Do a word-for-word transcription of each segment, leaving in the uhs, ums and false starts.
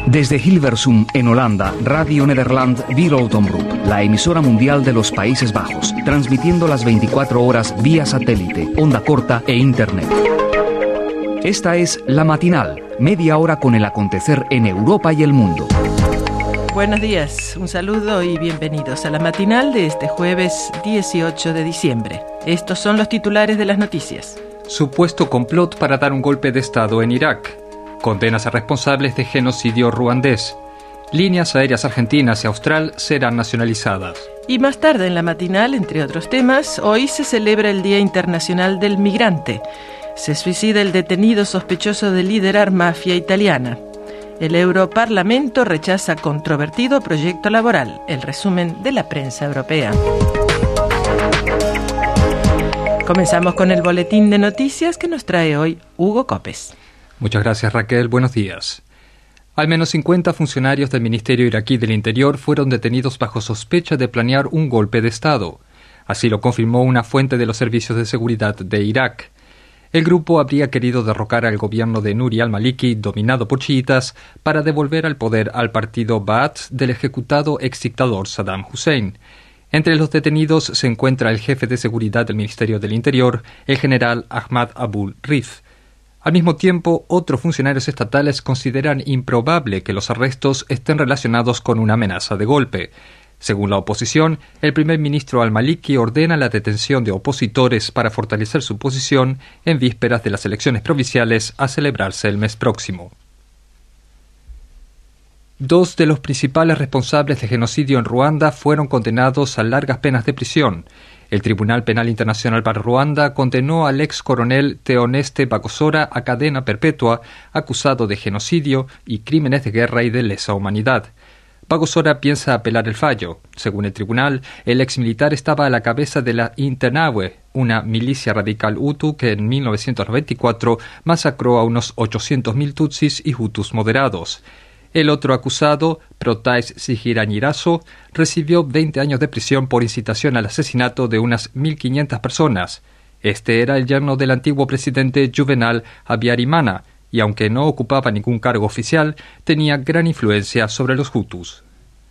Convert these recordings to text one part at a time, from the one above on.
Desde Hilversum, en Holanda, Radio Nederland Wereldomroep, la emisora mundial de los Países Bajos, transmitiendo las veinticuatro horas vía satélite, onda corta e internet. Esta es La Matinal, media hora con el acontecer en Europa y el mundo. Buenos días, un saludo y bienvenidos a La Matinal de este jueves dieciocho de diciembre. Estos son los titulares de las noticias. Supuesto complot para dar un golpe de Estado en Irak. Condenas a responsables de genocidio ruandés. Líneas aéreas argentinas y austral serán nacionalizadas. Y más tarde en La Matinal, entre otros temas, hoy se celebra el Día Internacional del Migrante. Se suicida el detenido sospechoso de liderar mafia italiana. El Europarlamento rechaza controvertido proyecto laboral. El resumen de la prensa europea. Comenzamos con el boletín de noticias que nos trae hoy Hugo Copes. Muchas gracias, Raquel. Buenos días. Al menos cincuenta funcionarios del Ministerio iraquí del Interior fueron detenidos bajo sospecha de planear un golpe de Estado. Así lo confirmó una fuente de los servicios de seguridad de Irak. El grupo habría querido derrocar al gobierno de Nuri al-Maliki, dominado por chiitas, para devolver al poder al partido Ba'ath del ejecutado exdictador Saddam Hussein. Entre los detenidos se encuentra el jefe de seguridad del Ministerio del Interior, el general Ahmad Abul Rif. Al mismo tiempo, otros funcionarios estatales consideran improbable que los arrestos estén relacionados con una amenaza de golpe. Según la oposición, el primer ministro al-Maliki ordena la detención de opositores para fortalecer su posición en vísperas de las elecciones provinciales a celebrarse el mes próximo. Dos de los principales responsables de genocidio en Ruanda fueron condenados a largas penas de prisión. El Tribunal Penal Internacional para Ruanda condenó al ex coronel Theoneste Bagosora a cadena perpetua, acusado de genocidio y crímenes de guerra y de lesa humanidad. Bagosora piensa apelar el fallo. Según el tribunal, el exmilitar estaba a la cabeza de la Interahamwe, una milicia radical hutu que en mil novecientos noventa y cuatro masacró a unos ochocientos mil tutsis y hutus moderados. El otro acusado, Protais Zihiranyirazo, recibió veinte años de prisión por incitación al asesinato de unas mil quinientas personas. Este era el yerno del antiguo presidente Juvenal Habyarimana, y aunque no ocupaba ningún cargo oficial, tenía gran influencia sobre los hutus.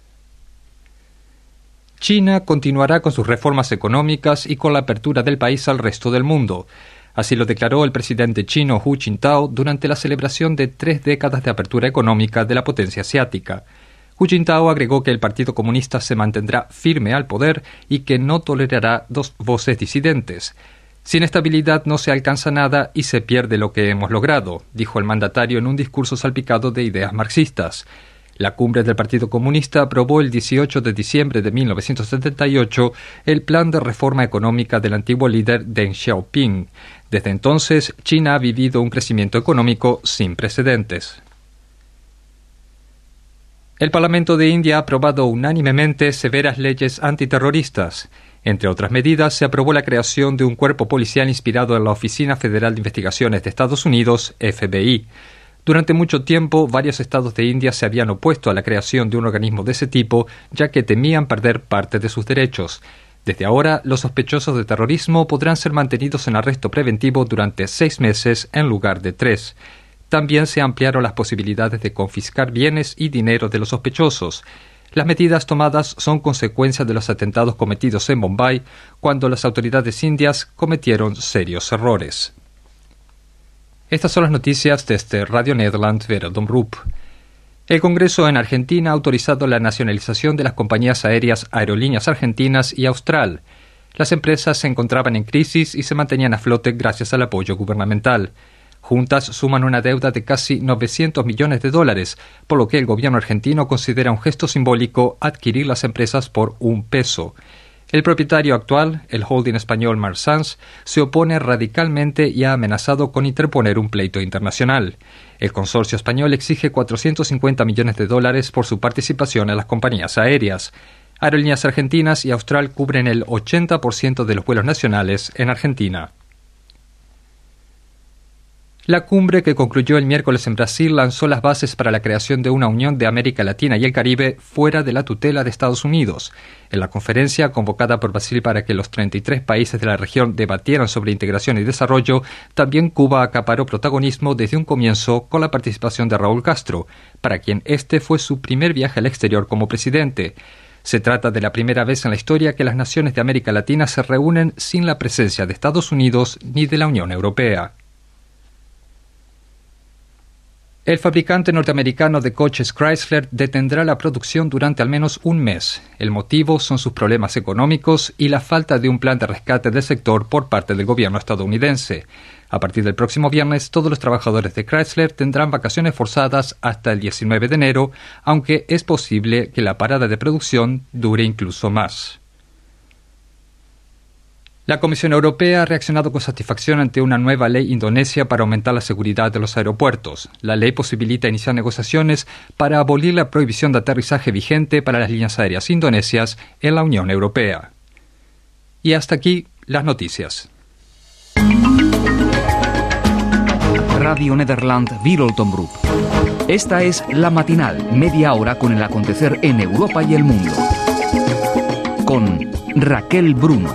China continuará con sus reformas económicas y con la apertura del país al resto del mundo. Así lo declaró el presidente chino Hu Jintao durante la celebración de tres décadas de apertura económica de la potencia asiática. Hu Jintao agregó que el Partido Comunista se mantendrá firme al poder y que no tolerará dos voces disidentes. Sin estabilidad no se alcanza nada y se pierde lo que hemos logrado, dijo el mandatario en un discurso salpicado de ideas marxistas. La cumbre del Partido Comunista aprobó el dieciocho de diciembre de mil novecientos setenta y ocho el plan de reforma económica del antiguo líder Deng Xiaoping. Desde entonces, China ha vivido un crecimiento económico sin precedentes. El Parlamento de India ha aprobado unánimemente severas leyes antiterroristas. Entre otras medidas, se aprobó la creación de un cuerpo policial inspirado en la Oficina Federal de Investigaciones de Estados Unidos, F B I. Durante mucho tiempo, varios estados de India se habían opuesto a la creación de un organismo de ese tipo, ya que temían perder parte de sus derechos. Desde ahora, los sospechosos de terrorismo podrán ser mantenidos en arresto preventivo durante seis meses en lugar de tres. También se ampliaron las posibilidades de confiscar bienes y dinero de los sospechosos. Las medidas tomadas son consecuencia de los atentados cometidos en Bombay, cuando las autoridades indias cometieron serios errores. Estas son las noticias desde Radio Nederland Wereldomroep. El Congreso en Argentina ha autorizado la nacionalización de las compañías aéreas Aerolíneas Argentinas y Austral. Las empresas se encontraban en crisis y se mantenían a flote gracias al apoyo gubernamental. Juntas suman una deuda de casi novecientos millones de dólares, por lo que el gobierno argentino considera un gesto simbólico adquirir las empresas por un peso. El propietario actual, el holding español Marsans, se opone radicalmente y ha amenazado con interponer un pleito internacional. El consorcio español exige cuatrocientos cincuenta millones de dólares por su participación en las compañías aéreas. Aerolíneas Argentinas y Austral cubren el ochenta por ciento de los vuelos nacionales en Argentina. La cumbre que concluyó el miércoles en Brasil lanzó las bases para la creación de una Unión de América Latina y el Caribe fuera de la tutela de Estados Unidos. En la conferencia, convocada por Brasil para que los treinta y tres países de la región debatieran sobre integración y desarrollo, también Cuba acaparó protagonismo desde un comienzo con la participación de Raúl Castro, para quien este fue su primer viaje al exterior como presidente. Se trata de la primera vez en la historia que las naciones de América Latina se reúnen sin la presencia de Estados Unidos ni de la Unión Europea. El fabricante norteamericano de coches Chrysler detendrá la producción durante al menos un mes. El motivo son sus problemas económicos y la falta de un plan de rescate del sector por parte del gobierno estadounidense. A partir del próximo viernes, todos los trabajadores de Chrysler tendrán vacaciones forzadas hasta el diecinueve de enero, aunque es posible que la parada de producción dure incluso más. La Comisión Europea ha reaccionado con satisfacción ante una nueva ley indonesia para aumentar la seguridad de los aeropuertos. La ley posibilita iniciar negociaciones para abolir la prohibición de aterrizaje vigente para las líneas aéreas indonesias en la Unión Europea. Y hasta aquí las noticias. Radio Nederland Wereldomroep. Esta es La Matinal, media hora con el acontecer en Europa y el mundo. Con Raquel Bruno.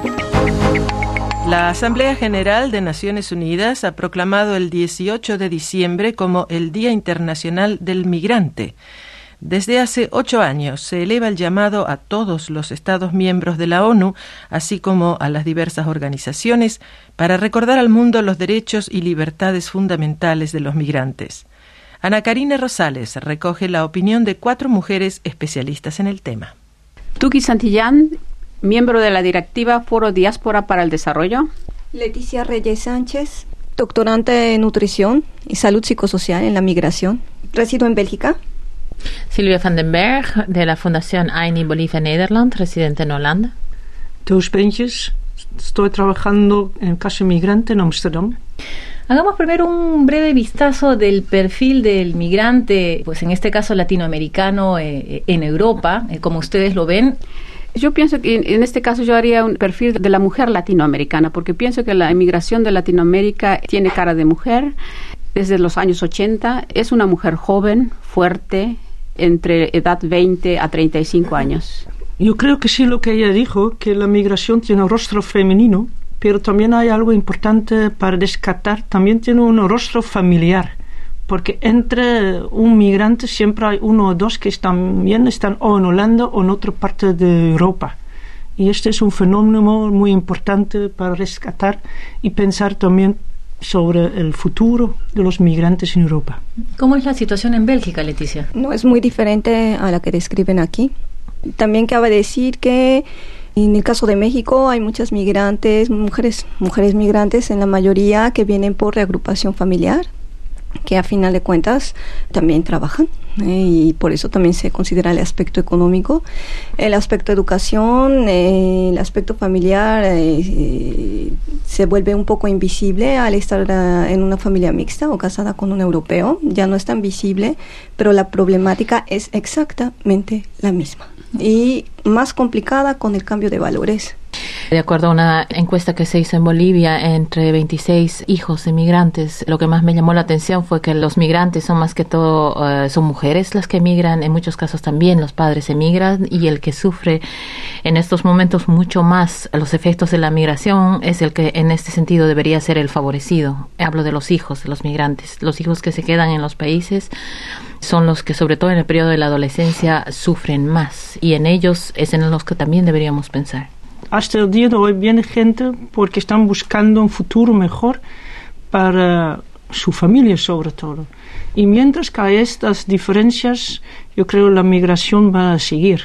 La Asamblea General de Naciones Unidas ha proclamado el dieciocho de diciembre como el Día Internacional del Migrante. Desde hace ocho años se eleva el llamado a todos los Estados miembros de la ONU, así como a las diversas organizaciones, para recordar al mundo los derechos y libertades fundamentales de los migrantes. Ana Karina Rosales recoge la opinión de cuatro mujeres especialistas en el tema. Tuki Santillán, miembro de la directiva Foro Diáspora para el Desarrollo. Leticia Reyes Sánchez, doctorante en nutrición y salud psicosocial en la migración. Resido en Bélgica. Silvia van den Berg, de la Fundación Aini Bolivia Nederland, residente en Holanda. Teus Benches, estoy trabajando en Casa Migrante en Amsterdam. Hagamos primero un breve vistazo del perfil del migrante, pues en este caso latinoamericano, eh, en Europa, eh, como ustedes lo ven. Yo pienso que en, en este caso yo haría un perfil de la mujer latinoamericana, porque pienso que la emigración de Latinoamérica tiene cara de mujer desde los años ochenta. Es una mujer joven, fuerte, entre edad veinte a treinta y cinco años. Yo creo que sí lo que ella dijo, que la migración tiene un rostro femenino, pero también hay algo importante para descartar, también tiene un rostro familiar. Porque entre un migrante siempre hay uno o dos que también están o en Holanda o en otra parte de Europa. Y este es un fenómeno muy importante para rescatar y pensar también sobre el futuro de los migrantes en Europa. ¿Cómo es la situación en Bélgica, Leticia? No es muy diferente a la que describen aquí. También cabe decir que en el caso de México hay muchas migrantes, mujeres, mujeres migrantes en la mayoría que vienen por reagrupación familiar, que a final de cuentas también trabajan, eh, y por eso también se considera el aspecto económico. El aspecto educación, eh, el aspecto familiar eh, eh, se vuelve un poco invisible al estar uh, en una familia mixta o casada con un europeo, ya no es tan visible, pero la problemática es exactamente la misma y más complicada con el cambio de valores. De acuerdo a una encuesta que se hizo en Bolivia entre veintiséis hijos de migrantes, lo que más me llamó la atención fue que los migrantes son más que todo, uh, son mujeres las que emigran, en muchos casos también los padres emigran, y el que sufre en estos momentos mucho más los efectos de la migración es el que en este sentido debería ser el favorecido. Hablo de los hijos de los migrantes, los hijos que se quedan en los países son los que sobre todo en el periodo de la adolescencia sufren más, y en ellos es en los que también deberíamos pensar. Hasta el día de hoy viene gente porque están buscando un futuro mejor para su familia sobre todo. Y mientras que hay estas diferencias, yo creo que la migración va a seguir.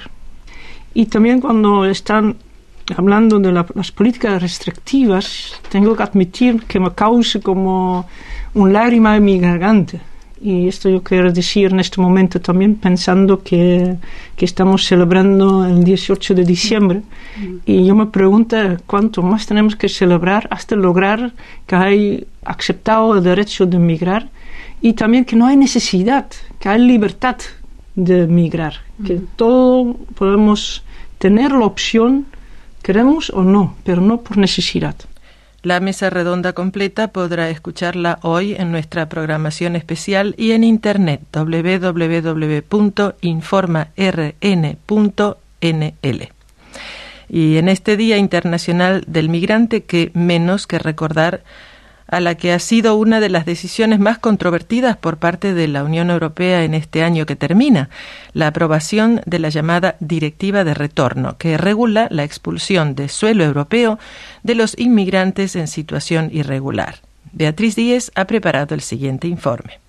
Y también cuando están hablando de la, las políticas restrictivas, tengo que admitir que me causa como un lágrima en mi garganta. Y esto yo quiero decir en este momento también pensando que, que estamos celebrando el dieciocho de diciembre, mm. y yo me pregunto cuánto más tenemos que celebrar hasta lograr que hay aceptado el derecho de migrar, y también que no hay necesidad, que hay libertad de migrar, mm. que todo podemos tener la opción, queremos o no, pero no por necesidad. La mesa redonda completa podrá escucharla hoy en nuestra programación especial y en internet doble u doble u doble u punto informa r n punto n l. Y en este Día Internacional del Migrante, que menos que recordar a la que ha sido una de las decisiones más controvertidas por parte de la Unión Europea en este año que termina, la aprobación de la llamada Directiva de Retorno, que regula la expulsión de suelo europeo de los inmigrantes en situación irregular. Beatriz Díez ha preparado el siguiente informe.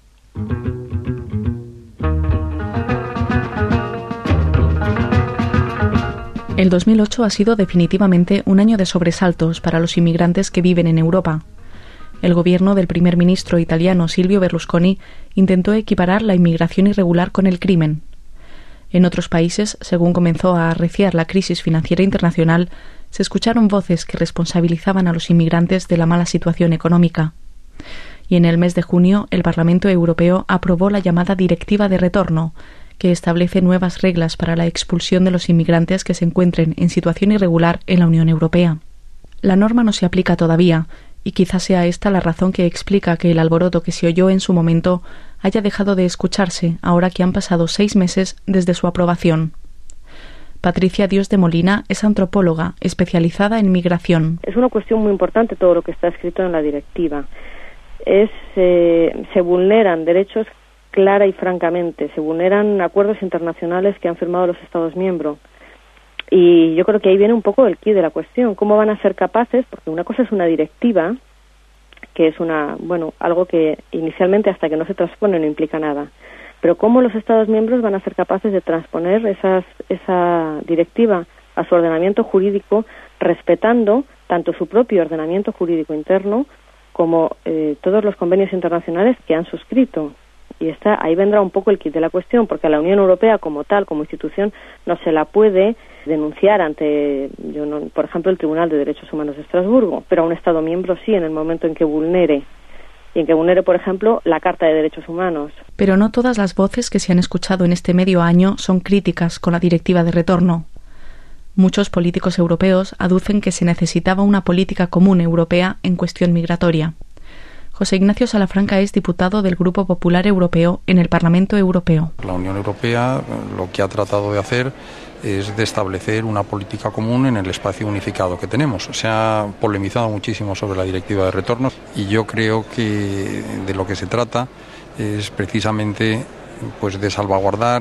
El dos mil ocho ha sido definitivamente un año de sobresaltos para los inmigrantes que viven en Europa. El gobierno del primer ministro italiano Silvio Berlusconi intentó equiparar la inmigración irregular con el crimen. En otros países, según comenzó a arreciar la crisis financiera internacional, se escucharon voces que responsabilizaban a los inmigrantes de la mala situación económica. Y en el mes de junio, el Parlamento Europeo aprobó la llamada Directiva de Retorno, que establece nuevas reglas para la expulsión de los inmigrantes que se encuentren en situación irregular en la Unión Europea. La norma no se aplica todavía, y quizás sea esta la razón que explica que el alboroto que se oyó en su momento haya dejado de escucharse ahora que han pasado seis meses desde su aprobación. Patricia Dios de Molina es antropóloga especializada en migración. Es una cuestión muy importante todo lo que está escrito en la directiva. Es, eh, se vulneran derechos clara y francamente, se vulneran acuerdos internacionales que han firmado los Estados miembros. Y yo creo que ahí viene un poco el quid de la cuestión. ¿Cómo van a ser capaces? Porque una cosa es una directiva, que es una, bueno, algo que inicialmente hasta que no se transpone no implica nada. Pero ¿cómo los Estados miembros van a ser capaces de transponer esas, esa directiva a su ordenamiento jurídico, respetando tanto su propio ordenamiento jurídico interno como eh, todos los convenios internacionales que han suscrito? Y está, ahí vendrá un poco el quid de la cuestión, porque a la Unión Europea como tal, como institución, no se la puede denunciar ante, yo no, por ejemplo, el Tribunal de Derechos Humanos de Estrasburgo, pero a un Estado miembro sí, en el momento en que vulnere, y en que vulnere, por ejemplo, la Carta de Derechos Humanos. Pero no todas las voces que se han escuchado en este medio año son críticas con la Directiva de Retorno. Muchos políticos europeos aducen que se necesitaba una política común europea en cuestión migratoria. José Ignacio Salafranca es diputado del Grupo Popular Europeo en el Parlamento Europeo. La Unión Europea lo que ha tratado de hacer es de establecer una política común en el espacio unificado que tenemos. Se ha polemizado muchísimo sobre la Directiva de Retorno y yo creo que de lo que se trata es precisamente pues de salvaguardar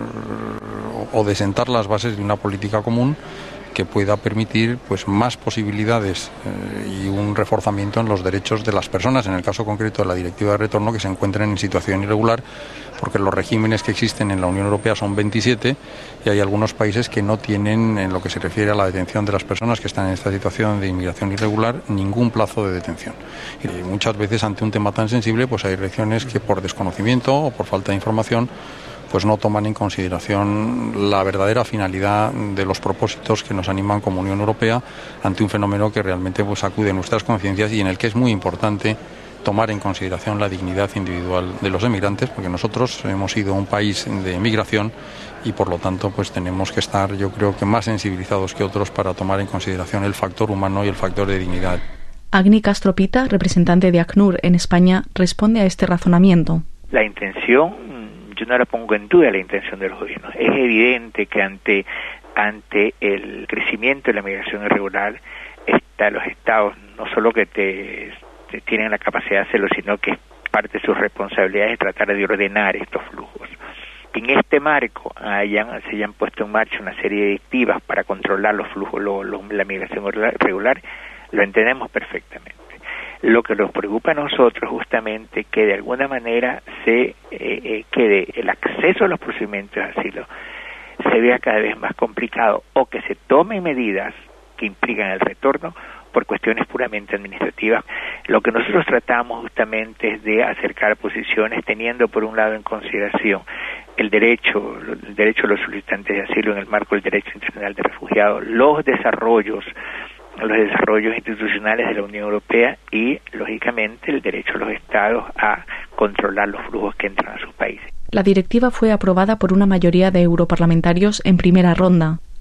o de sentar las bases de una política común que pueda permitir pues más posibilidades eh, y un reforzamiento en los derechos de las personas, en el caso concreto de la Directiva de Retorno, que se encuentren en situación irregular, porque los regímenes que existen en la Unión Europea son veintisiete y hay algunos países que no tienen, en lo que se refiere a la detención de las personas que están en esta situación de inmigración irregular, ningún plazo de detención. Y muchas veces ante un tema tan sensible pues hay regiones que por desconocimiento o por falta de información pues no toman en consideración la verdadera finalidad de los propósitos que nos animan como Unión Europea ante un fenómeno que realmente pues sacude nuestras conciencias y en el que es muy importante tomar en consideración la dignidad individual de los emigrantes, porque nosotros hemos sido un país de migración y por lo tanto pues tenemos que estar, yo creo que más sensibilizados que otros para tomar en consideración el factor humano y el factor de dignidad. Agni Castro Pita, representante de ACNUR en España, responde a este razonamiento. La intención, yo no la pongo en duda la intención de los gobiernos. Es evidente que ante ante el crecimiento de la migración irregular, está, los estados no solo que te, te tienen la capacidad de hacerlo, sino que es parte de sus responsabilidades tratar de ordenar estos flujos. Que en este marco hayan, se hayan puesto en marcha una serie de directivas para controlar los flujos, lo, lo, la migración irregular, lo entendemos perfectamente. Lo que nos preocupa a nosotros justamente que de alguna manera se eh, eh, quede el acceso a los procedimientos de asilo se vea cada vez más complicado o que se tomen medidas que implican el retorno por cuestiones puramente administrativas. Lo que nosotros tratamos justamente es de acercar posiciones teniendo por un lado en consideración el derecho, el derecho de los solicitantes de asilo en el marco del derecho internacional de refugiados, los desarrollos los desarrollos institucionales de la Unión Europea y, lógicamente, el derecho de los Estados a controlar los flujos que entran a sus países. La directiva fue aprobada por una mayoría de europarlamentarios en primera ronda.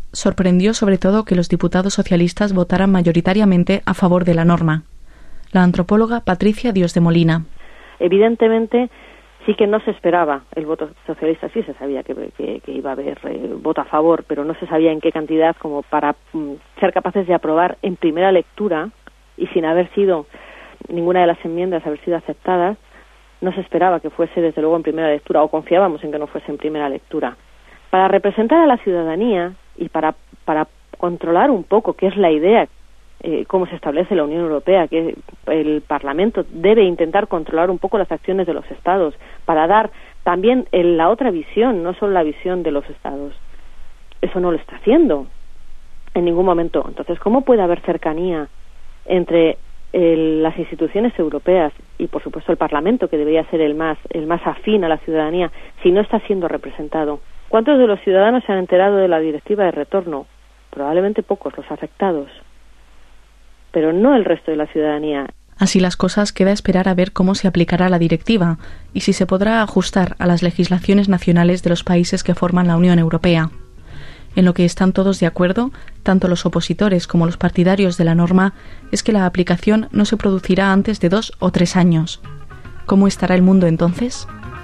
sorprendió sobre todo que los diputados socialistas votaran mayoritariamente a favor de la norma. La antropóloga Patricia Dios de Molina. Evidentemente, sí que no se esperaba el voto socialista, sí se sabía que, que, que iba a haber eh, voto a favor, pero no se sabía en qué cantidad como para mm, ser capaces de aprobar en primera lectura y sin haber sido ninguna de las enmiendas haber sido aceptadas. No se esperaba que fuese desde luego en primera lectura, o confiábamos en que no fuese en primera lectura. Para representar a la ciudadanía y para, para controlar un poco qué es la idea, eh, cómo se establece la Unión Europea, que el Parlamento debe intentar controlar un poco las acciones de los Estados, para dar también el, la otra visión, no solo la visión de los Estados. Eso no lo está haciendo en ningún momento. Entonces, ¿cómo puede haber cercanía entre el, las instituciones europeas y, por supuesto, el Parlamento, que debería ser el más, el más afín a la ciudadanía, si no está siendo representado? ¿Cuántos de los ciudadanos se han enterado de la directiva de retorno? Probablemente pocos, los afectados, pero no el resto de la ciudadanía. Así las cosas, queda esperar a ver cómo se aplicará la directiva y si se podrá ajustar a las legislaciones nacionales de los países que forman la Unión Europea. En lo que están todos de acuerdo, tanto los opositores como los partidarios de la norma, es que la aplicación no se producirá antes de dos o tres años. ¿Cómo estará el mundo entonces?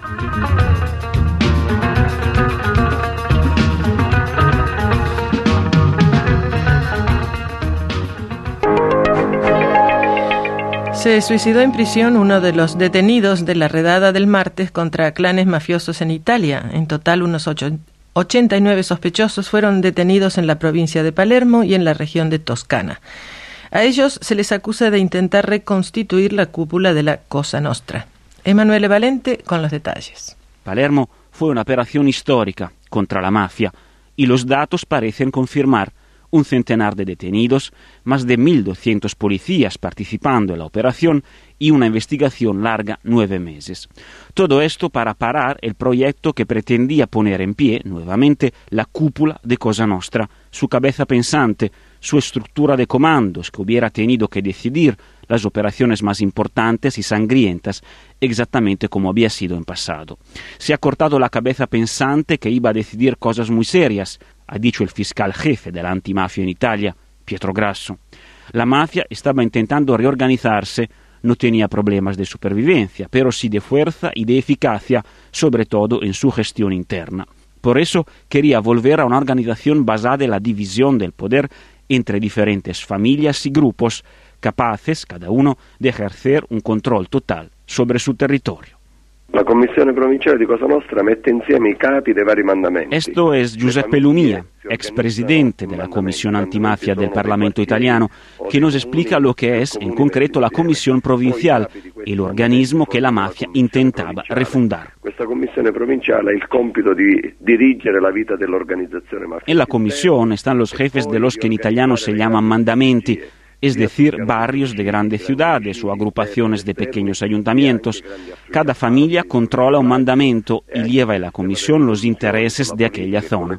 Se suicidó en prisión uno de los detenidos de la redada del martes contra clanes mafiosos en Italia. En total, unos ochenta y nueve sospechosos fueron detenidos en la provincia de Palermo y en la región de Toscana. A ellos se les acusa de intentar reconstituir la cúpula de la Cosa Nostra. Emanuele Valente con los detalles. Palermo fue una operación histórica contra la mafia y los datos parecen confirmar un centenar de detenidos, más de mil doscientos policías participando en la operación y una investigación larga nueve meses. Todo esto para parar el proyecto que pretendía poner en pie nuevamente la cúpula de Cosa Nostra, su cabeza pensante, su estructura de comandos que hubiera tenido que decidir las operaciones más importantes y sangrientas, exactamente como había sido en pasado. Se ha cortado la cabeza pensante que iba a decidir cosas muy serias, ha dicho el fiscal jefe de la antimafia en Italia, Pietro Grasso. La mafia estaba intentando reorganizarse, no tenía problemas de supervivencia, pero sí de fuerza y de eficacia, sobre todo en su gestión interna. Por eso quería volver a una organización basada en la división del poder entre diferentes familias y grupos, capaces, cada uno, de ejercer un control total sobre su territorio. La Commissione Provinciale di Cosa Nostra mette insieme i capi dei vari mandamenti. Esto es Giuseppe Lumia, expresidente de la Comisión Antimafia del Parlamento italiano, que nos explica lo que es en concreto la Comisión Provincial, el organismo que la mafia intentaba refundar. Questa Commissione Provinciale ha il compito di dirigere la vita dell'organizzazione mafiosa. En la comisión están los jefes de los que en italiano se llaman mandamenti, es decir, barrios de grandes ciudades o agrupaciones de pequeños ayuntamientos. Cada familia controla un mandamento y lleva en la comisión los intereses de aquella zona.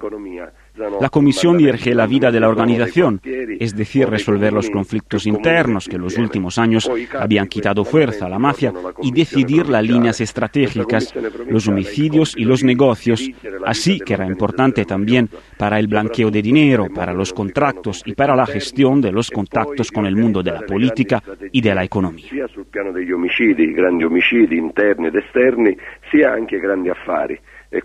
La comisión dirige la vida de la organización, es decir, resolver los conflictos internos que en los últimos años habían quitado fuerza a la mafia y decidir las líneas estratégicas, los homicidios y los negocios, así que era importante también para el blanqueo de dinero, para los contratos y para la gestión de los contactos con el mundo de la política y de la economía. Sia sul piano degli omicidi, grandi omicidi interni ed esterni, sia anche grandi affari.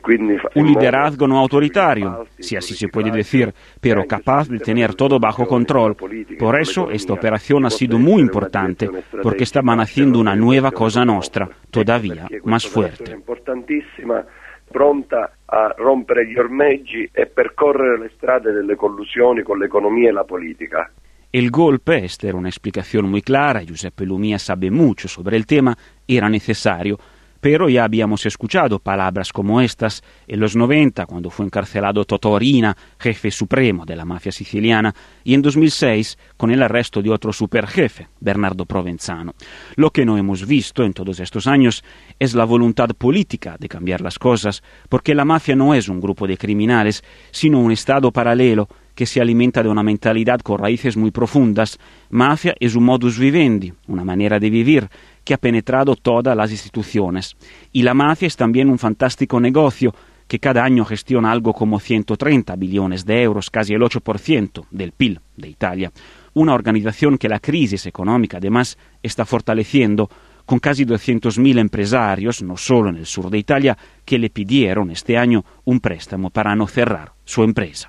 Un liderazgo no autoritario, si así se puede decir, pero capaz de tener todo bajo control. Por eso esta operación ha sido muy importante, porque estaban haciendo una nueva Cosa Nostra, todavía más fuerte. Importantissima, pronta a rompere gli ormeggi e percorrere le strade delle collusioni con l'economia e la politica. El golpe, esta era una explicación muy clara, Giuseppe Lumia sabe mucho sobre el tema, era necesario. Pero ya habíamos escuchado palabras como estas en los noventa, cuando fue encarcelado Totò Riina, jefe supremo de la mafia siciliana, y en dos mil seis con el arresto de otro superjefe, Bernardo Provenzano. Lo que no hemos visto en todos estos años es la voluntad política de cambiar las cosas, porque la mafia no es un grupo de criminales, sino un estado paralelo que se alimenta de una mentalidad con raíces muy profundas. Mafia es un modus vivendi, una manera de vivir, que ha penetrado todas las instituciones. Y la mafia es también un fantástico negocio que cada año gestiona algo como ciento treinta billones de euros, casi el ocho por ciento del P I B de Italia. Una organización que la crisis económica además está fortaleciendo, con casi doscientos mil empresarios, no solo en el sur de Italia, que le pidieron este año un préstamo para no cerrar su empresa.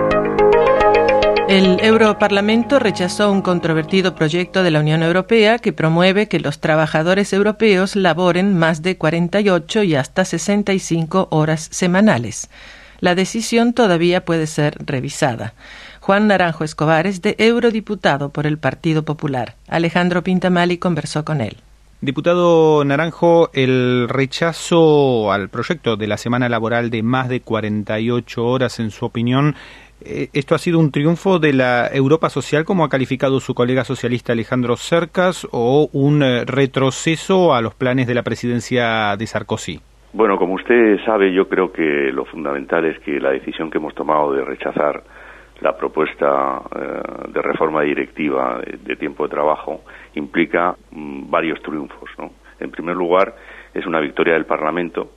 El Europarlamento rechazó un controvertido proyecto de la Unión Europea que promueve que los trabajadores europeos laboren más de cuarenta y ocho y hasta sesenta y cinco horas semanales. La decisión todavía puede ser revisada. Juan Naranjo Escobar es de eurodiputado por el Partido Popular. Alejandro Pintamali conversó con él. Diputado Naranjo, el rechazo al proyecto de la semana laboral de más de cuarenta y ocho horas, en su opinión, ¿esto ha sido un triunfo de la Europa social, como ha calificado su colega socialista Alejandro Cercas, o un retroceso a los planes de la presidencia de Sarkozy? Bueno, como usted sabe, yo creo que lo fundamental es que la decisión que hemos tomado de rechazar la propuesta eh, de reforma directiva de, de tiempo de trabajo implica mm, varios triunfos, ¿no? En primer lugar, es una victoria del Parlamento.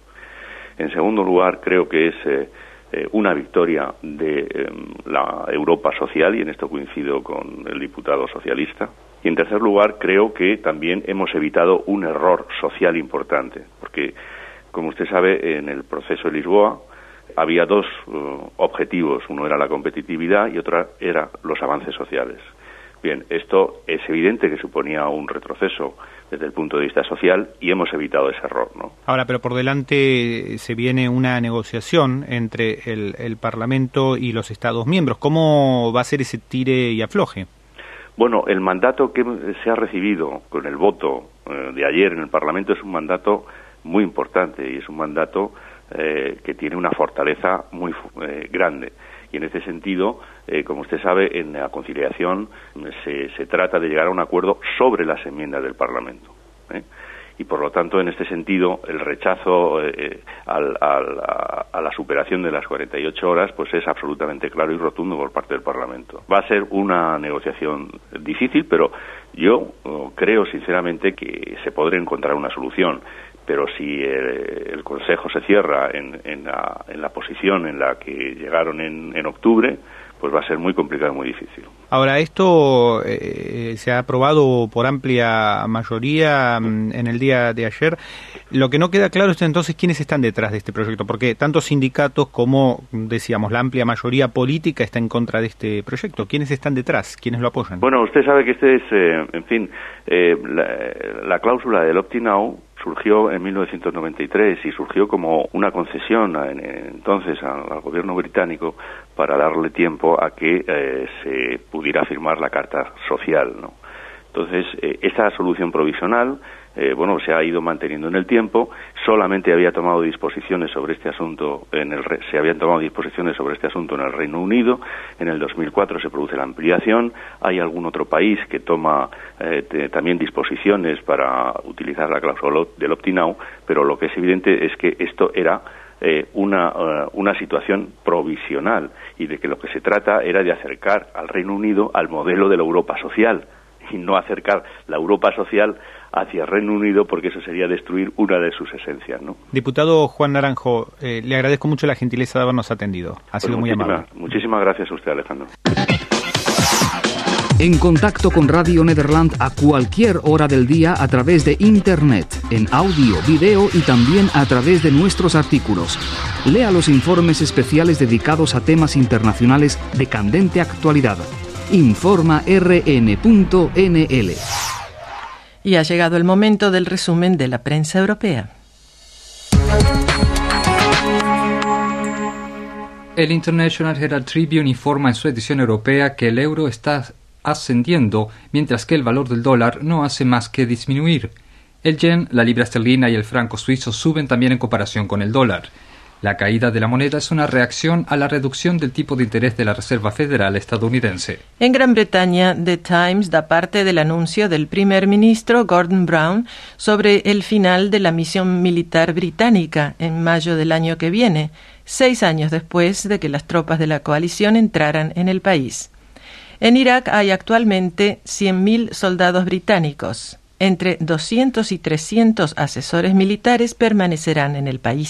En segundo lugar, creo que es eh, eh, una victoria de eh, la Europa social, y en esto coincido con el diputado socialista. Y en tercer lugar, creo que también hemos evitado un error social importante, porque, como usted sabe, en el proceso de Lisboa había dos uh, objetivos. Uno era la competitividad y otro era los avances sociales. Bien, esto es evidente que suponía un retroceso desde el punto de vista social y hemos evitado ese error, ¿no? Ahora, pero por delante se viene una negociación entre el, el Parlamento y los Estados miembros. ¿Cómo va a ser ese tire y afloje? Bueno, el mandato que se ha recibido con el voto eh, de ayer en el Parlamento es un mandato muy importante y es un mandato eh, que tiene una fortaleza muy eh, grande. Y en este sentido, eh, como usted sabe, en la conciliación se, se trata de llegar a un acuerdo sobre las enmiendas del Parlamento, ¿eh? Y por lo tanto, en este sentido, el rechazo eh, al, al, a, a la superación de las cuarenta y ocho horas pues es absolutamente claro y rotundo por parte del Parlamento. Va a ser una negociación difícil, pero yo oh, creo sinceramente que se podrá encontrar una solución. Pero si el, el Consejo se cierra en, en, la, en la posición en la que llegaron en, en octubre, pues va a ser muy complicado y muy difícil. Ahora, esto eh, se ha aprobado por amplia mayoría en el día de ayer. Lo que no queda claro es entonces quiénes están detrás de este proyecto, porque tanto sindicatos como, decíamos, la amplia mayoría política está en contra de este proyecto. ¿Quiénes están detrás? ¿Quiénes lo apoyan? Bueno, usted sabe que este es, eh, en fin, eh, la, la cláusula del opt-in-out surgió en mil novecientos noventa y tres y surgió como una concesión en, en, entonces al, al gobierno británico para darle tiempo a que eh, se pudiera firmar la Carta Social, ¿no? Entonces, eh, esta solución provisional, eh, bueno, se ha ido manteniendo en el tiempo. Solamente había tomado disposiciones sobre este asunto en el se habían tomado disposiciones sobre este asunto en el Reino Unido. En el dos mil cuatro se produce la ampliación. Hay algún otro país que toma eh, te, también disposiciones para utilizar la cláusula del opt-in-out, pero lo que es evidente es que esto era eh, una uh, una situación provisional y de que lo que se trata era de acercar al Reino Unido al modelo de la Europa social, y no acercar la Europa social hacia el Reino Unido, porque eso sería destruir una de sus esencias, ¿no? Diputado Juan Naranjo, eh, le agradezco mucho la gentileza de habernos atendido. Ha pues sido muy amable. Muchísimas gracias a usted, Alejandro. En contacto con Radio Nederland a cualquier hora del día a través de Internet, en audio, video y también a través de nuestros artículos. Lea los informes especiales dedicados a temas internacionales de candente actualidad. Informa R N punto N L. Y ha llegado el momento del resumen de la prensa europea. El International Herald Tribune informa en su edición europea que el euro está ascendiendo, mientras que el valor del dólar no hace más que disminuir. El yen, la libra esterlina y el franco suizo suben también en comparación con el dólar. La caída de la moneda es una reacción a la reducción del tipo de interés de la Reserva Federal estadounidense. En Gran Bretaña, The Times da parte del anuncio del primer ministro Gordon Brown sobre el final de la misión militar británica en mayo del año que viene, seis años después de que las tropas de la coalición entraran en el país. En Irak hay actualmente cien mil soldados británicos. Entre doscientos y trescientos asesores militares permanecerán en el país.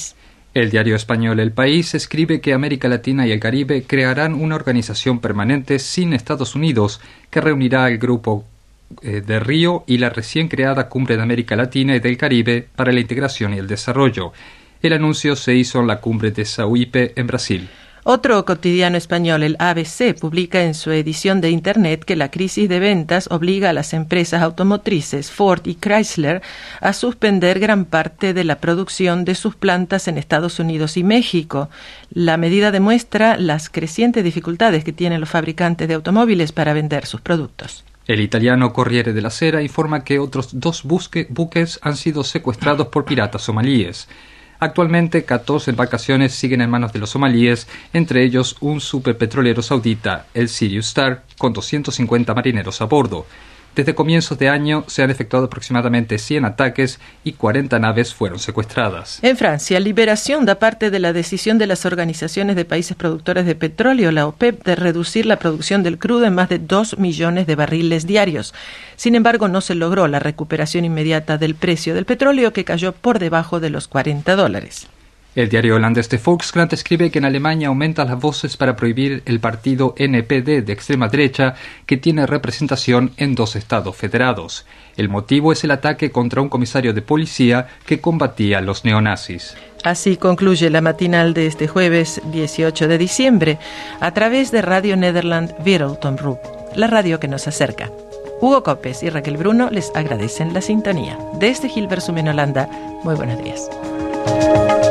El diario español El País escribe que América Latina y el Caribe crearán una organización permanente sin Estados Unidos que reunirá al grupo eh, de Río y la recién creada Cumbre de América Latina y del Caribe para la Integración y el Desarrollo. El anuncio se hizo en la cumbre de Sauípe, en Brasil. Otro cotidiano español, el A B C, publica en su edición de Internet que la crisis de ventas obliga a las empresas automotrices Ford y Chrysler a suspender gran parte de la producción de sus plantas en Estados Unidos y México. La medida demuestra las crecientes dificultades que tienen los fabricantes de automóviles para vender sus productos. El italiano Corriere della Sera informa que otros dos busque- buques han sido secuestrados por piratas somalíes. Actualmente, catorce embarcaciones siguen en manos de los somalíes, entre ellos un superpetrolero saudita, el Sirius Star, con doscientos cincuenta marineros a bordo. Desde comienzos de año se han efectuado aproximadamente cien ataques y cuarenta naves fueron secuestradas. En Francia, Liberación da parte de la decisión de las organizaciones de países productores de petróleo, la OPEP, de reducir la producción del crudo en más de dos millones de barriles diarios. Sin embargo, no se logró la recuperación inmediata del precio del petróleo, que cayó por debajo de los cuarenta dólares. El diario holandés de Volkskrant escribe que en Alemania aumentan las voces para prohibir el partido N P D de extrema derecha, que tiene representación en dos estados federados. El motivo es el ataque contra un comisario de policía que combatía a los neonazis. Así concluye la matinal de este jueves dieciocho de diciembre a través de Radio Nederland Wereldomroep, la radio que nos acerca. Hugo Copes y Raquel Bruno les agradecen la sintonía. Desde Hilversum en Holanda, muy buenos días.